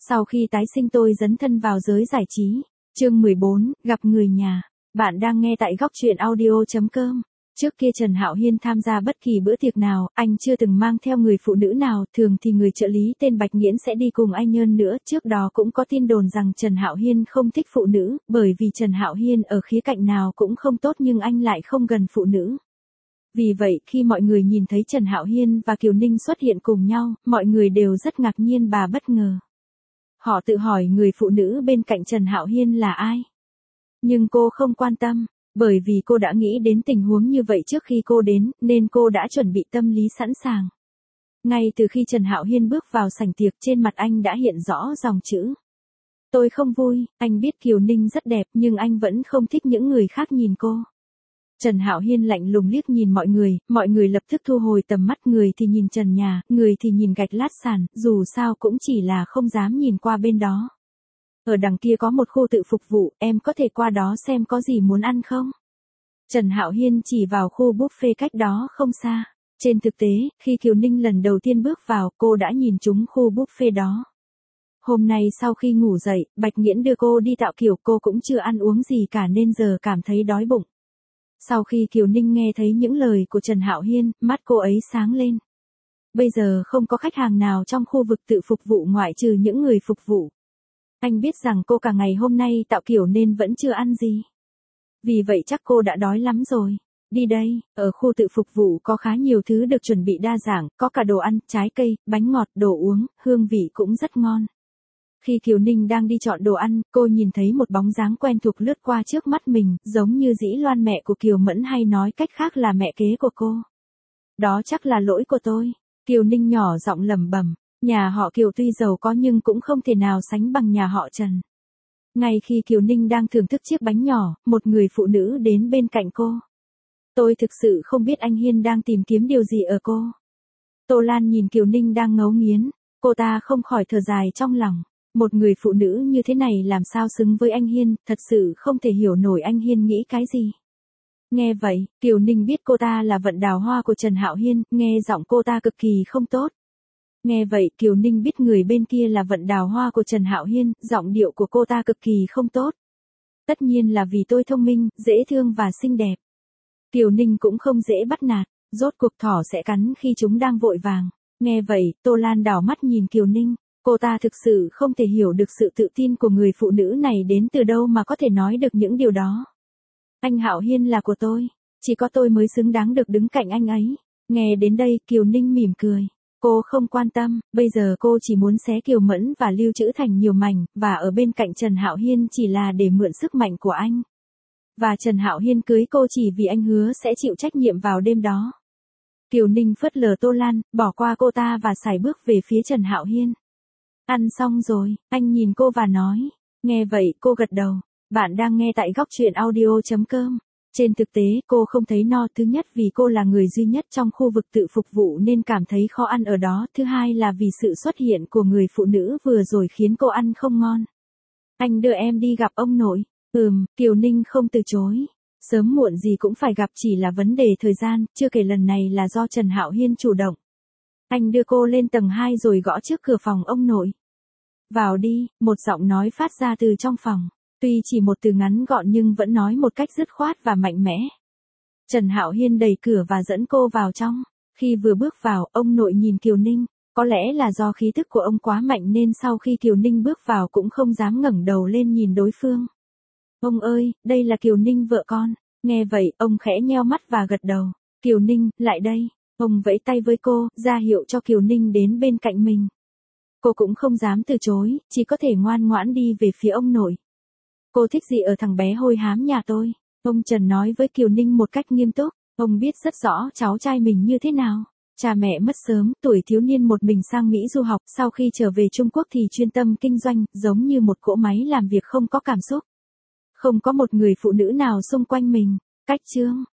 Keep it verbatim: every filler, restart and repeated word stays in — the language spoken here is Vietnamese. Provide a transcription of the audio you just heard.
Sau khi tái sinh tôi dấn thân vào giới giải trí. Chương mười bốn, gặp người nhà. Bạn đang nghe tại góc truyện audio chấm com. Trước kia Trần Hạo Hiên tham gia bất kỳ bữa tiệc nào, anh chưa từng mang theo người phụ nữ nào, thường thì người trợ lý tên Bạch Nghiễn sẽ đi cùng anh Nhơn nữa. Trước đó cũng có tin đồn rằng Trần Hạo Hiên không thích phụ nữ, bởi vì Trần Hạo Hiên ở khía cạnh nào cũng không tốt nhưng anh lại không gần phụ nữ. Vì vậy, khi mọi người nhìn thấy Trần Hạo Hiên và Kiều Ninh xuất hiện cùng nhau, mọi người đều rất ngạc nhiên và bất ngờ. Họ tự hỏi người phụ nữ bên cạnh Trần Hạo Hiên là ai. Nhưng cô không quan tâm, bởi vì cô đã nghĩ đến tình huống như vậy trước khi cô đến, nên cô đã chuẩn bị tâm lý sẵn sàng. Ngay từ khi Trần Hạo Hiên bước vào sảnh tiệc, trên mặt anh đã hiện rõ dòng chữ. Tôi không vui, anh biết Kiều Ninh rất đẹp nhưng anh vẫn không thích những người khác nhìn cô. Trần Hạo Hiên lạnh lùng liếc nhìn mọi người, mọi người lập tức thu hồi tầm mắt, người thì nhìn trần nhà, người thì nhìn gạch lát sàn, dù sao cũng chỉ là không dám nhìn qua bên đó. Ở đằng kia có một khu tự phục vụ, em có thể qua đó xem có gì muốn ăn không? Trần Hạo Hiên chỉ vào khu buffet cách đó không xa. Trên thực tế, khi Kiều Ninh lần đầu tiên bước vào, cô đã nhìn trúng khu buffet đó. Hôm nay sau khi ngủ dậy, Bạch Nghiễn đưa cô đi tạo kiểu, cô cũng chưa ăn uống gì cả nên giờ cảm thấy đói bụng. Sau khi Kiều Ninh nghe thấy những lời của Trần Hạo Hiên, mắt cô ấy sáng lên. Bây giờ không có khách hàng nào trong khu vực tự phục vụ ngoại trừ những người phục vụ. Anh biết rằng cô cả ngày hôm nay tạo kiểu nên vẫn chưa ăn gì. Vì vậy chắc cô đã đói lắm rồi. Đi đây, ở khu tự phục vụ có khá nhiều thứ được chuẩn bị đa dạng, có cả đồ ăn, trái cây, bánh ngọt, đồ uống, hương vị cũng rất ngon. Khi Kiều Ninh đang đi chọn đồ ăn, cô nhìn thấy một bóng dáng quen thuộc lướt qua trước mắt mình, giống như Dĩ Loan mẹ của Kiều Mẫn, hay nói cách khác là mẹ kế của cô. Đó chắc là lỗi của tôi. Kiều Ninh nhỏ giọng lẩm bẩm, nhà họ Kiều tuy giàu có nhưng cũng không thể nào sánh bằng nhà họ Trần. Ngay khi Kiều Ninh đang thưởng thức chiếc bánh nhỏ, một người phụ nữ đến bên cạnh cô. Tôi thực sự không biết anh Hiên đang tìm kiếm điều gì ở cô. Tô Lan nhìn Kiều Ninh đang ngấu nghiến, cô ta không khỏi thở dài trong lòng. Một người phụ nữ như thế này làm sao xứng với anh Hiên, thật sự không thể hiểu nổi anh Hiên nghĩ cái gì. Nghe vậy, Kiều Ninh biết cô ta là vận đào hoa của Trần Hạo Hiên, nghe giọng cô ta cực kỳ không tốt. Nghe vậy, Kiều Ninh biết người bên kia là vận đào hoa của Trần Hạo Hiên, giọng điệu của cô ta cực kỳ không tốt. Tất nhiên là vì tôi thông minh, dễ thương và xinh đẹp. Kiều Ninh cũng không dễ bắt nạt, rốt cuộc thỏ sẽ cắn khi chúng đang vội vàng. Nghe vậy, Tô Lan đảo mắt nhìn Kiều Ninh. Cô ta thực sự không thể hiểu được sự tự tin của người phụ nữ này đến từ đâu mà có thể nói được những điều đó. Anh Hạo Hiên là của tôi, chỉ có tôi mới xứng đáng được đứng cạnh anh ấy. Nghe đến đây, Kiều Ninh mỉm cười. Cô không quan tâm, bây giờ cô chỉ muốn xé Kiều Mẫn và lưu trữ thành nhiều mảnh, và ở bên cạnh Trần Hạo Hiên chỉ là để mượn sức mạnh của anh. Và Trần Hạo Hiên cưới cô chỉ vì anh hứa sẽ chịu trách nhiệm vào đêm đó. Kiều Ninh phớt lờ Tô Lan, bỏ qua cô ta và sải bước về phía Trần Hạo Hiên. Ăn xong rồi, anh nhìn cô và nói. Nghe vậy, cô gật đầu. Bạn đang nghe tại góc truyện audio chấm com. Trên thực tế, cô không thấy no, thứ nhất vì cô là người duy nhất trong khu vực tự phục vụ nên cảm thấy khó ăn ở đó, thứ hai là vì sự xuất hiện của người phụ nữ vừa rồi khiến cô ăn không ngon. Anh đưa em đi gặp ông nội. Ừm, Kiều Ninh không từ chối. Sớm muộn gì cũng phải gặp, chỉ là vấn đề thời gian, chưa kể lần này là do Trần Hạo Hiên chủ động. Anh đưa cô lên tầng hai rồi gõ trước cửa phòng ông nội. Vào đi, một giọng nói phát ra từ trong phòng. Tuy chỉ một từ ngắn gọn nhưng vẫn nói một cách dứt khoát và mạnh mẽ. Trần Hạo Hiên đẩy cửa và dẫn cô vào trong. Khi vừa bước vào, ông nội nhìn Kiều Ninh. Có lẽ là do khí tức của ông quá mạnh nên sau khi Kiều Ninh bước vào cũng không dám ngẩng đầu lên nhìn đối phương. Ông ơi, đây là Kiều Ninh vợ con. Nghe vậy, ông khẽ nheo mắt và gật đầu. Kiều Ninh, lại đây. Ông vẫy tay với cô, ra hiệu cho Kiều Ninh đến bên cạnh mình. Cô cũng không dám từ chối, chỉ có thể ngoan ngoãn đi về phía ông nội. Cô thích gì ở thằng bé hôi hám nhà tôi? Ông Trần nói với Kiều Ninh một cách nghiêm túc. Ông biết rất rõ cháu trai mình như thế nào. Cha mẹ mất sớm, tuổi thiếu niên một mình sang Mỹ du học, sau khi trở về Trung Quốc thì chuyên tâm kinh doanh, giống như một cỗ máy làm việc không có cảm xúc. Không có một người phụ nữ nào xung quanh mình. Cách chương